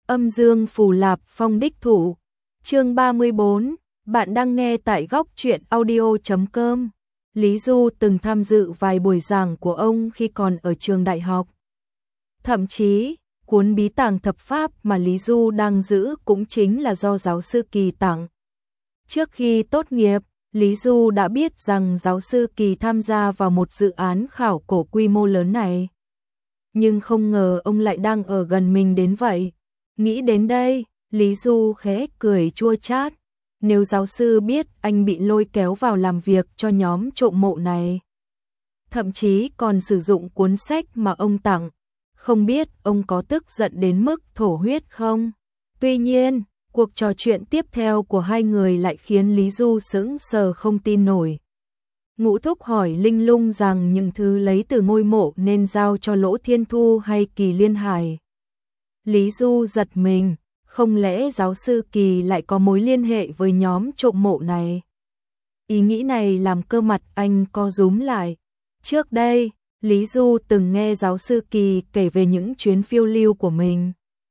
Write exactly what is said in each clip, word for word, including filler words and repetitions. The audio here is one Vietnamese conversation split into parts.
Âm dương phù lạp phong đích thủ. Chương ba mươi bốn, bạn đang nghe tại góc truyện audio chấm com. Lý Du từng tham dự vài buổi giảng của ông khi còn ở trường đại học. Thậm chí, cuốn bí tàng thập pháp mà Lý Du đang giữ cũng chính là do giáo sư Kỳ tặng. Trước khi tốt nghiệp, Lý Du đã biết rằng giáo sư Kỳ tham gia vào một dự án khảo cổ quy mô lớn này. Nhưng không ngờ ông lại đang ở gần mình đến vậy. Nghĩ đến đây, Lý Du khẽ cười chua chát. Nếu giáo sư biết anh bị lôi kéo vào làm việc cho nhóm trộm mộ này, thậm chí còn sử dụng cuốn sách mà ông tặng, không biết ông có tức giận đến mức thổ huyết không? Tuy nhiên, cuộc trò chuyện tiếp theo của hai người lại khiến Lý Du sững sờ không tin nổi. Ngũ Thúc hỏi Linh Lung rằng những thứ lấy từ ngôi mộ nên giao cho Lỗ Thiên Thu hay Kỳ Liên Hải. Lý Du giật mình, không lẽ giáo sư Kỳ lại có mối liên hệ với nhóm trộm mộ này? Ý nghĩ này làm cơ mặt anh co rúm lại. Trước đây, Lý Du từng nghe giáo sư Kỳ kể về những chuyến phiêu lưu của mình.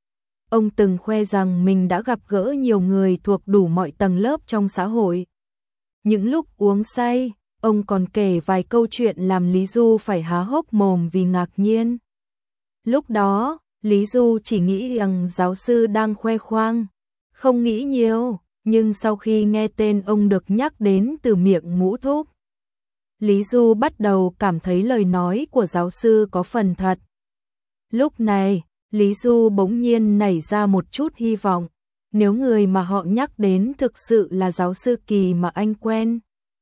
Ông từng khoe rằng mình đã gặp gỡ nhiều người thuộc đủ mọi tầng lớp trong xã hội. Những lúc uống say, ông còn kể vài câu chuyện làm Lý Du phải há hốc mồm vì ngạc nhiên. Lúc đó, Lý Du chỉ nghĩ rằng giáo sư đang khoe khoang, không nghĩ nhiều, nhưng sau khi nghe tên ông được nhắc đến từ miệng Ngũ Thúc, Lý Du bắt đầu cảm thấy lời nói của giáo sư có phần thật. Lúc này, Lý Du bỗng nhiên nảy ra một chút hy vọng, nếu người mà họ nhắc đến thực sự là giáo sư Kỳ mà anh quen,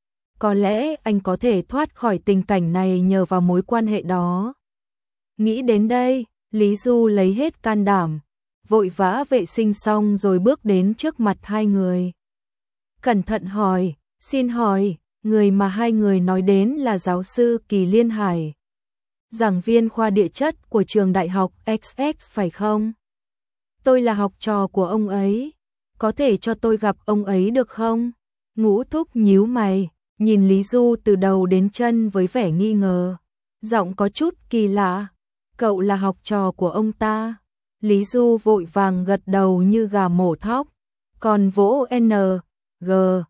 có lẽ anh có thể thoát khỏi tình cảnh này nhờ vào mối quan hệ đó. Nghĩ đến đây, Lý Du lấy hết can đảm, vội vã vệ sinh xong rồi bước đến trước mặt hai người. Cẩn thận hỏi, xin hỏi, người mà hai người nói đến là giáo sư Kỳ Liên Hải, giảng viên khoa địa chất của trường đại học ích ích phải không? Tôi là học trò của ông ấy, có thể cho tôi gặp ông ấy được không? Ngũ Thúc nhíu mày, nhìn Lý Du từ đầu đến chân với vẻ nghi ngờ, giọng có chút kỳ lạ. Cậu là học trò của ông ta? Lý Du vội vàng gật đầu như gà mổ thóc, còn vỗ N, G,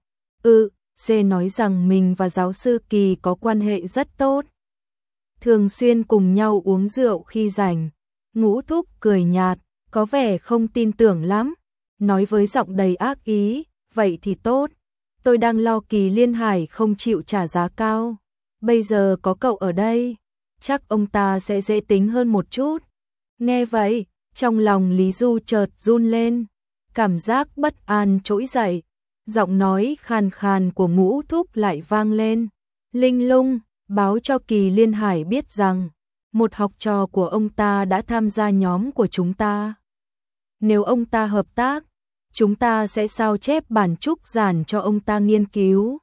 ư, C nói rằng mình và giáo sư Kỳ có quan hệ rất tốt, thường xuyên cùng nhau uống rượu khi rảnh. Ngũ Thúc cười nhạt, có vẻ không tin tưởng lắm, nói với giọng đầy ác ý, vậy thì tốt, tôi đang lo Kỳ Liên Hải không chịu trả giá cao, bây giờ có cậu ở đây, chắc ông ta sẽ dễ tính hơn một chút. Nghe vậy, trong lòng Lý Du chợt run lên, cảm giác bất an trỗi dậy, giọng nói khàn khàn của Ngũ Thúc lại vang lên. Linh Lung, báo cho Kỳ Liên Hải biết rằng, một học trò của ông ta đã tham gia nhóm của chúng ta. Nếu ông ta hợp tác, chúng ta sẽ sao chép bản trúc giản cho ông ta nghiên cứu.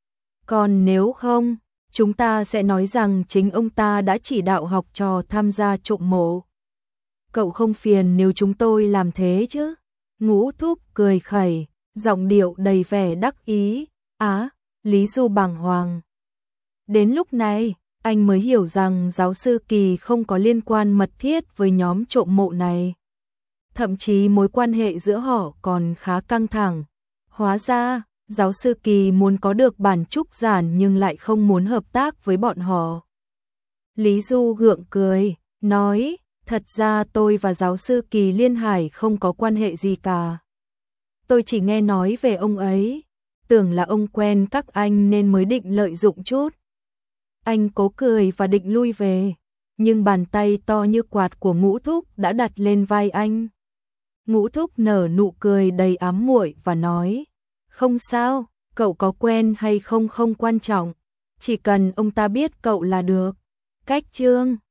Còn nếu không, chúng ta sẽ nói rằng chính ông ta đã chỉ đạo học trò tham gia trộm mộ. Cậu không phiền nếu chúng tôi làm thế chứ? Ngũ Thúc cười khẩy, giọng điệu đầy vẻ đắc ý. Á, Lý Du bàng hoàng. Đến lúc này, anh mới hiểu rằng giáo sư Kỳ không có liên quan mật thiết với nhóm trộm mộ này. Thậm chí mối quan hệ giữa họ còn khá căng thẳng. Hóa ra, giáo sư Kỳ muốn có được bản trúc giản nhưng lại không muốn hợp tác với bọn họ. Lý Du gượng cười, nói, thật ra tôi và giáo sư Kỳ Liên Hải không có quan hệ gì cả. Tôi chỉ nghe nói về ông ấy, tưởng là ông quen các anh nên mới định lợi dụng chút. Anh cố cười và định lui về, nhưng bàn tay to như quạt của Ngũ Thúc đã đặt lên vai anh. Ngũ Thúc nở nụ cười đầy ám muội và nói, không sao, cậu có quen hay không không quan trọng, chỉ cần ông ta biết cậu là được. Cách chương